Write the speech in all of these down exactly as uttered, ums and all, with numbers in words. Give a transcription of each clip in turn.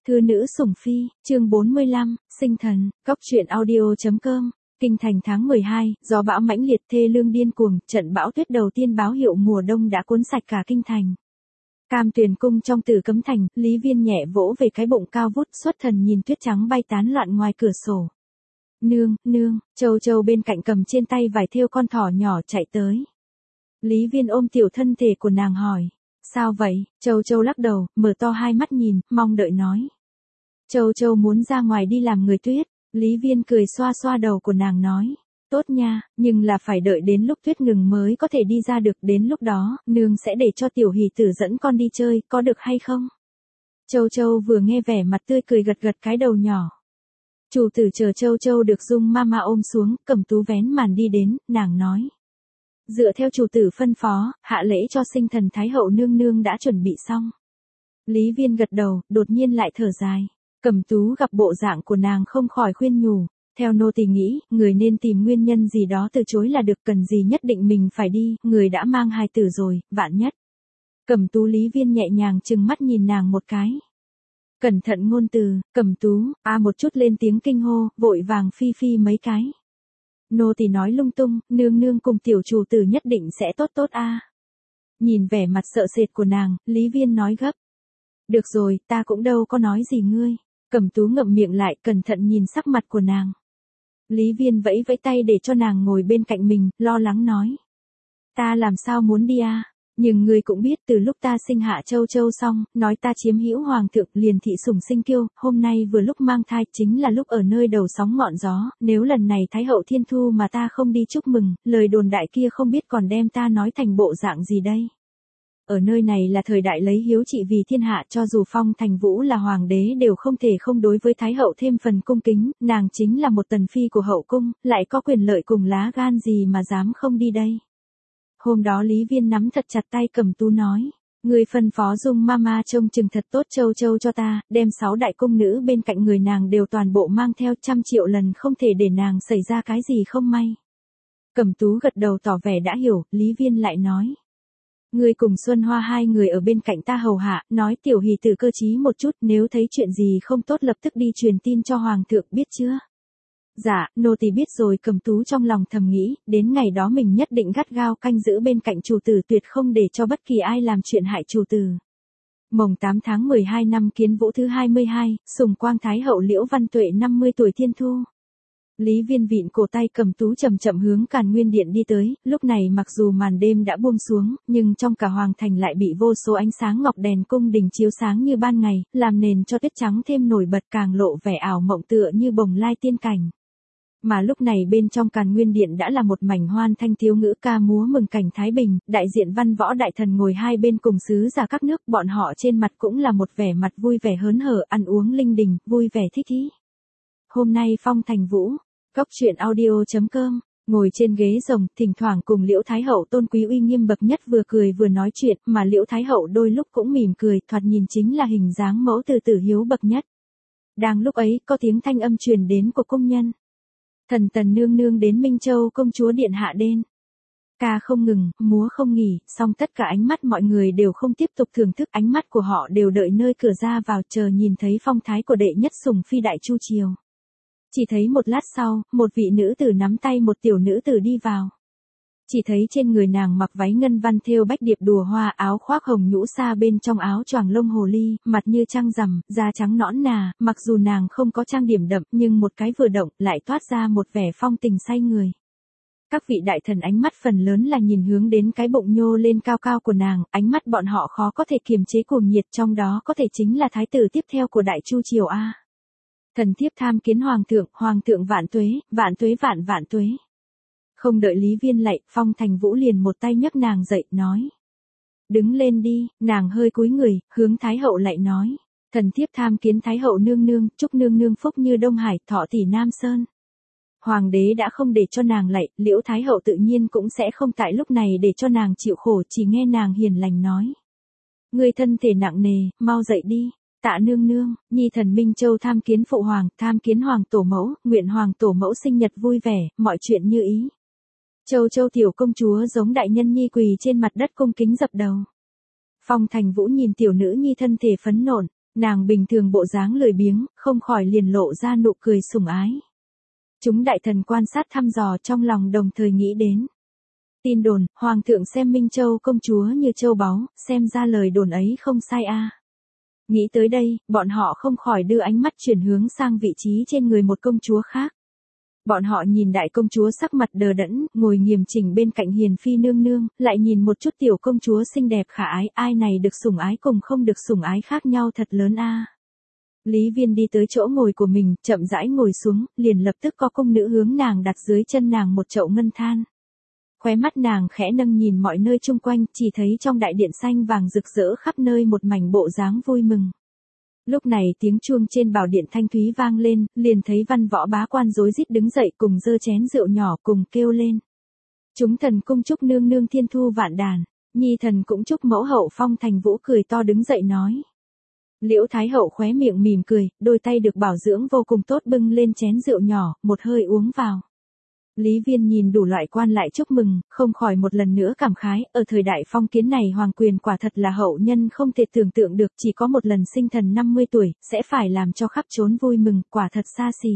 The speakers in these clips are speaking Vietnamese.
Thư nữ sủng phi, chương bốn mươi lăm, sinh thần, góc truyện audio.com, kinh thành tháng mười hai, gió bão mãnh liệt thê lương điên cuồng, trận bão tuyết đầu tiên báo hiệu mùa đông đã cuốn sạch cả kinh thành. Cam Tuyền cung trong Tử Cấm thành, Lý Viên nhẹ vỗ về cái bụng cao vút, xuất thần nhìn tuyết trắng bay tán loạn ngoài cửa sổ. Nương, nương, Châu Châu bên cạnh cầm trên tay vải thêu con thỏ nhỏ chạy tới. Lý Viên ôm tiểu thân thể của nàng hỏi. Sao vậy? Châu Châu lắc đầu, mở to hai mắt nhìn, mong đợi nói. Châu Châu muốn ra ngoài đi làm người tuyết. Lý Viên cười xoa xoa đầu của nàng nói. Tốt nha, nhưng là phải đợi đến lúc tuyết ngừng mới có thể đi ra được, đến lúc đó, nương sẽ để cho tiểu hỷ tử dẫn con đi chơi, có được hay không? Châu Châu vừa nghe vẻ mặt tươi cười gật gật cái đầu nhỏ. Chủ tử chờ Châu Châu được Dung Mama ôm xuống, Cẩm Tú vén màn đi đến, nàng nói. Dựa theo chủ tử phân phó, hạ lễ cho sinh thần Thái hậu nương nương đã chuẩn bị xong. Lý Viên gật đầu, đột nhiên lại thở dài. Cẩm Tú gặp bộ dạng của nàng không khỏi khuyên nhủ. Theo nô tỳ nghĩ, người nên tìm nguyên nhân gì đó từ chối là được, cần gì nhất định mình phải đi, người đã mang hài tử rồi, vạn nhất. Cẩm Tú. Lý Viên nhẹ nhàng trừng mắt nhìn nàng một cái. Cẩn thận ngôn từ, Cẩm Tú, a một chút lên tiếng kinh hô, vội vàng phi phi mấy cái. Nô tỳ nói lung tung, nương nương cùng tiểu chủ tử nhất định sẽ tốt tốt a. Nhìn vẻ mặt sợ sệt của nàng, Lý Viên nói gấp. Được rồi, ta cũng đâu có nói gì ngươi. Cẩm Tú ngậm miệng lại, cẩn thận nhìn sắc mặt của nàng. Lý Viên vẫy vẫy tay để cho nàng ngồi bên cạnh mình, lo lắng nói. Ta làm sao muốn đi a? Nhưng ngươi cũng biết từ lúc ta sinh hạ Châu Châu xong, nói ta chiếm hữu hoàng thượng, liền thị sủng sinh kiêu, hôm nay vừa lúc mang thai chính là lúc ở nơi đầu sóng ngọn gió, nếu lần này Thái hậu thiên thu mà ta không đi chúc mừng, lời đồn đại kia không biết còn đem ta nói thành bộ dạng gì đây. Ở nơi này là thời đại lấy hiếu trị vì thiên hạ, cho dù Phong Thành Vũ là hoàng đế đều không thể không đối với Thái hậu thêm phần cung kính, nàng chính là một tần phi của hậu cung, lại có quyền lợi cùng lá gan gì mà dám không đi đây. Hôm đó Lý Viên nắm thật chặt tay Cẩm Tú nói, người phân phó Dung Mama trông chừng thật tốt Châu Châu cho ta, đem sáu đại cung nữ bên cạnh người nàng đều toàn bộ mang theo, trăm triệu lần không thể để nàng xảy ra cái gì không may. Cẩm Tú gật đầu tỏ vẻ đã hiểu, Lý Viên lại nói. Người cùng Xuân Hoa hai người ở bên cạnh ta hầu hạ, nói tiểu hỷ tử cơ trí một chút, nếu thấy chuyện gì không tốt lập tức đi truyền tin cho hoàng thượng, biết chưa? Dạ, nô tỳ biết rồi. Cẩm Tú trong lòng thầm nghĩ, đến ngày đó mình nhất định gắt gao canh giữ bên cạnh chủ tử, tuyệt không để cho bất kỳ ai làm chuyện hại chủ tử. Mồng tám tháng mười hai năm Kiến Vũ thứ hai mươi hai, Sùng Quang Thái hậu Liễu Văn Tuệ năm mươi tuổi thiên thu. Lý Viên vịn cổ tay Cẩm Tú chậm chậm hướng Càn Nguyên điện đi tới, lúc này mặc dù màn đêm đã buông xuống, nhưng trong cả hoàng thành lại bị vô số ánh sáng ngọc đèn cung đình chiếu sáng như ban ngày, làm nền cho tuyết trắng thêm nổi bật, càng lộ vẻ ảo mộng tựa như bồng lai tiên cảnh. Mà lúc này bên trong Càn Nguyên điện đã là một mảnh hoan thanh thiếu ngữ ca múa mừng cảnh thái bình, đại diện văn võ đại thần ngồi hai bên cùng sứ giả các nước, bọn họ trên mặt cũng là một vẻ mặt vui vẻ hớn hở, ăn uống linh đình, vui vẻ thích ý. Hôm nay Phong Thành Vũ, góc truyện audio.com, ngồi trên ghế rồng, thỉnh thoảng cùng Liễu Thái hậu tôn quý uy nghiêm bậc nhất vừa cười vừa nói chuyện, mà Liễu Thái hậu đôi lúc cũng mỉm cười, thoạt nhìn chính là hình dáng mẫu từ tử hiếu bậc nhất. Đang lúc ấy, có tiếng thanh âm truyền đến của cung nhân. Thần tần nương nương đến Minh Châu công chúa điện hạ đến. Ca không ngừng, múa không nghỉ, song tất cả ánh mắt mọi người đều không tiếp tục thưởng thức, ánh mắt của họ đều đợi nơi cửa ra vào, chờ nhìn thấy phong thái của đệ nhất sủng phi đại chu triều. Chỉ thấy một lát sau, một vị nữ tử nắm tay một tiểu nữ tử đi vào. Chỉ thấy trên người nàng mặc váy ngân văn thêu bách điệp đùa hoa, áo khoác hồng nhũ sa, bên trong áo choàng lông hồ ly, mặt như trăng rằm, da trắng nõn nà, mặc dù nàng không có trang điểm đậm, nhưng một cái vừa động, lại toát ra một vẻ phong tình say người. Các vị đại thần ánh mắt phần lớn là nhìn hướng đến cái bụng nhô lên cao cao của nàng, ánh mắt bọn họ khó có thể kiềm chế cuồng nhiệt, trong đó có thể chính là thái tử tiếp theo của đại chu triều a. Thần thiếp tham kiến hoàng thượng, hoàng thượng vạn tuế, vạn tuế vạn vạn tuế. Không đợi Lý Viên lạy, Phong Thành Vũ liền một tay nhấc nàng dậy, nói. Đứng lên đi, nàng hơi cúi người, hướng Thái hậu lại nói. Thần thiếp tham kiến Thái hậu nương nương, chúc nương nương phúc như Đông Hải, thọ tỷ Nam Sơn. Hoàng đế đã không để cho nàng lạy, Liễu Thái hậu tự nhiên cũng sẽ không tại lúc này để cho nàng chịu khổ, chỉ nghe nàng hiền lành nói. Người thân thể nặng nề, mau dậy đi. Tạ nương nương, nhi thần Minh Châu tham kiến phụ hoàng, tham kiến hoàng tổ mẫu, nguyện hoàng tổ mẫu sinh nhật vui vẻ, mọi chuyện như ý. Châu Châu tiểu công chúa giống đại nhân nhi quỳ trên mặt đất cung kính dập đầu. Phong Thành Vũ nhìn tiểu nữ nhi thân thể phấn nộn, Nàng bình thường bộ dáng lười biếng, không khỏi liền lộ ra nụ cười sủng ái. Chúng đại thần quan sát thăm dò trong lòng đồng thời nghĩ đến. Tin đồn, Hoàng thượng xem Minh Châu công chúa như châu báu, xem ra lời đồn ấy không sai a. Nghĩ tới đây, bọn họ không khỏi đưa ánh mắt chuyển hướng sang vị trí trên người một công chúa khác. Bọn họ nhìn đại công chúa sắc mặt đờ đẫn, ngồi nghiêm chỉnh bên cạnh hiền phi nương nương, lại nhìn một chút tiểu công chúa xinh đẹp khả ái, ai này được sủng ái cùng không được sủng ái khác nhau thật lớn a. Lý Viên đi tới chỗ ngồi của mình, chậm rãi ngồi xuống, liền lập tức có công nữ hướng nàng đặt dưới chân nàng một chậu ngân than. Khóe mắt nàng khẽ nâng nhìn mọi nơi chung quanh, chỉ thấy trong đại điện xanh vàng rực rỡ khắp nơi một mảnh bộ dáng vui mừng. Lúc này tiếng chuông trên bảo điện thanh thúy vang lên, liền thấy văn võ bá quan rối rít đứng dậy cùng giơ chén rượu nhỏ cùng kêu lên. Chúng thần cung chúc nương nương thiên thu vạn đàn, nhi thần cũng chúc mẫu hậu Phong Thành Vũ cười to đứng dậy nói. Liễu Thái hậu khóe miệng mỉm cười, đôi tay được bảo dưỡng vô cùng tốt bưng lên chén rượu nhỏ, một hơi uống vào. Lý Viên nhìn đủ loại quan lại chúc mừng, không khỏi một lần nữa cảm khái, ở thời đại phong kiến này hoàng quyền quả thật là hậu nhân không thể tưởng tượng được, chỉ có một lần sinh thần năm mươi tuổi, sẽ phải làm cho khắp trốn vui mừng, quả thật xa xỉ.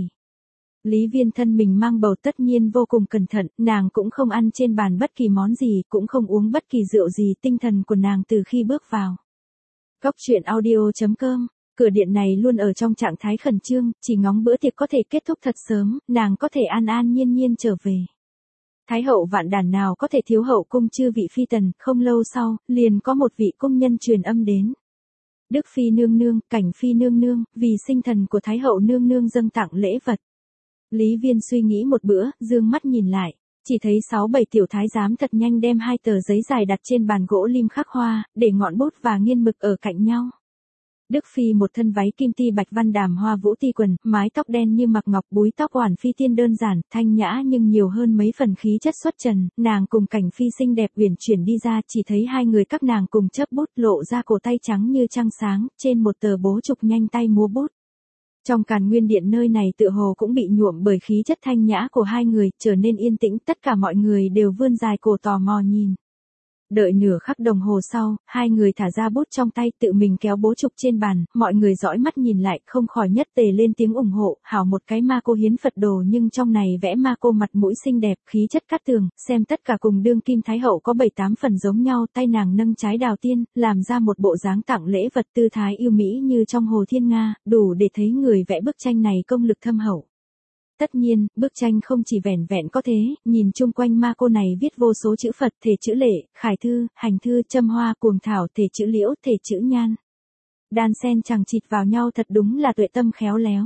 Lý Viên thân mình mang bầu tất nhiên vô cùng cẩn thận, nàng cũng không ăn trên bàn bất kỳ món gì, cũng không uống bất kỳ rượu gì, tinh thần của nàng từ khi bước vào. Góc truyện audio chấm com. Cửa điện này luôn ở trong trạng thái khẩn trương, chỉ ngóng bữa tiệc có thể kết thúc thật sớm, nàng có thể an an nhiên nhiên trở về. Thái hậu vạn đàn nào có thể thiếu hậu cung chư vị phi tần, không lâu sau, liền có một vị cung nhân truyền âm đến. Đức phi nương nương, Cảnh phi nương nương, vì sinh thần của Thái hậu nương nương dâng tặng lễ vật. Lý Viên suy nghĩ một bữa, dương mắt nhìn lại, chỉ thấy sáu bảy tiểu thái giám thật nhanh đem hai tờ giấy dài đặt trên bàn gỗ lim khắc hoa, để ngọn bút và nghiên mực ở cạnh nhau. Đức phi một thân váy kim ti bạch văn đàm hoa vũ ti quần, mái tóc đen như mặc ngọc, búi tóc oản phi tiên đơn giản, thanh nhã nhưng nhiều hơn mấy phần khí chất xuất trần, nàng cùng Cảnh phi xinh đẹp uyển chuyển đi ra, chỉ thấy hai người các nàng cùng chấp bút lộ ra cổ tay trắng như trăng sáng, trên một tờ bố trục nhanh tay múa bút. Trong Càn Nguyên điện nơi này tựa hồ cũng bị nhuộm bởi khí chất thanh nhã của hai người, trở nên yên tĩnh, tất cả mọi người đều vươn dài cổ tò mò nhìn. Đợi nửa khắc đồng hồ sau, hai người thả ra bút trong tay tự mình kéo bố trục trên bàn, mọi người dõi mắt nhìn lại không khỏi nhất tề lên tiếng ủng hộ, hảo một cái ma cô hiến Phật đồ nhưng trong này vẽ ma cô mặt mũi xinh đẹp, khí chất cát tường, xem tất cả cùng đương kim Thái hậu có bảy tám phần giống nhau, tay nàng nâng trái đào tiên, làm ra một bộ dáng tặng lễ vật tư thái yêu mỹ như trong Hồ Thiên Nga, đủ để thấy người vẽ bức tranh này công lực thâm hậu. Tất nhiên, bức tranh không chỉ vẻn vẹn có thế, nhìn chung quanh ma cô này viết vô số chữ Phật, thể chữ lệ, khải thư, hành thư, châm hoa, cuồng thảo, thể chữ liễu, thể chữ nhan. Đan sen chằng chịt vào nhau thật đúng là tuệ tâm khéo léo.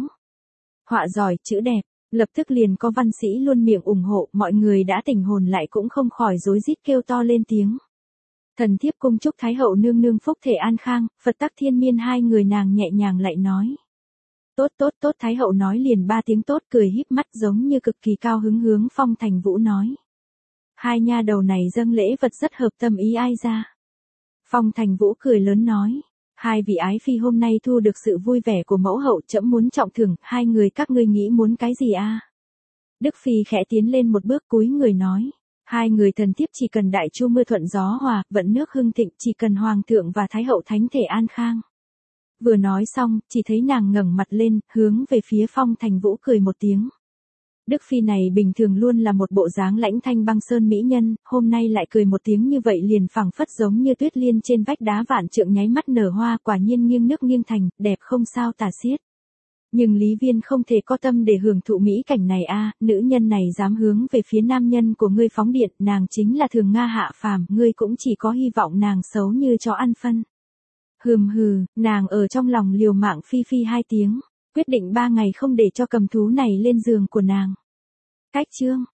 Họa giỏi, chữ đẹp, lập tức liền có văn sĩ luôn miệng ủng hộ, mọi người đã tỉnh hồn lại cũng không khỏi rối rít kêu to lên tiếng. Thần thiếp cung chúc Thái hậu nương nương phúc thể an khang, Phật tắc thiên miên, hai người nàng nhẹ nhàng lại nói. Tốt tốt tốt, Thái hậu nói liền ba tiếng tốt, cười híp mắt giống như cực kỳ cao hứng hướng Phong Thành Vũ nói. Hai nha đầu này dâng lễ vật rất hợp tâm ý ai ra. Phong Thành Vũ cười lớn nói. Hai vị ái phi hôm nay thu được sự vui vẻ của mẫu hậu, trẫm muốn trọng thưởng, hai người các ngươi nghĩ muốn cái gì a? Đức phi khẽ tiến lên một bước cúi người nói. Hai người thần thiếp chỉ cần đại chu mưa thuận gió hòa, vận nước hưng thịnh, chỉ cần hoàng thượng và Thái hậu thánh thể an khang. Vừa nói xong, chỉ thấy nàng ngẩng mặt lên, hướng về phía Phong Thành Vũ cười một tiếng. Đức phi này bình thường luôn là một bộ dáng lãnh thanh băng sơn mỹ nhân, hôm nay lại cười một tiếng như vậy liền phẳng phất giống như tuyết liên trên vách đá vạn trượng nháy mắt nở hoa, quả nhiên nghiêng nước nghiêng thành, đẹp không sao tả xiết. Nhưng Lý Viên không thể có tâm để hưởng thụ mỹ cảnh này a, nữ nhân này dám hướng về phía nam nhân của ngươi phóng điện, nàng chính là thường Nga hạ phàm, ngươi cũng chỉ có hy vọng nàng xấu như chó ăn phân. Hừm hừ, nàng ở trong lòng liều mạng phi phi hai tiếng, quyết định ba ngày không để cho cầm thú này lên giường của nàng. Cách chương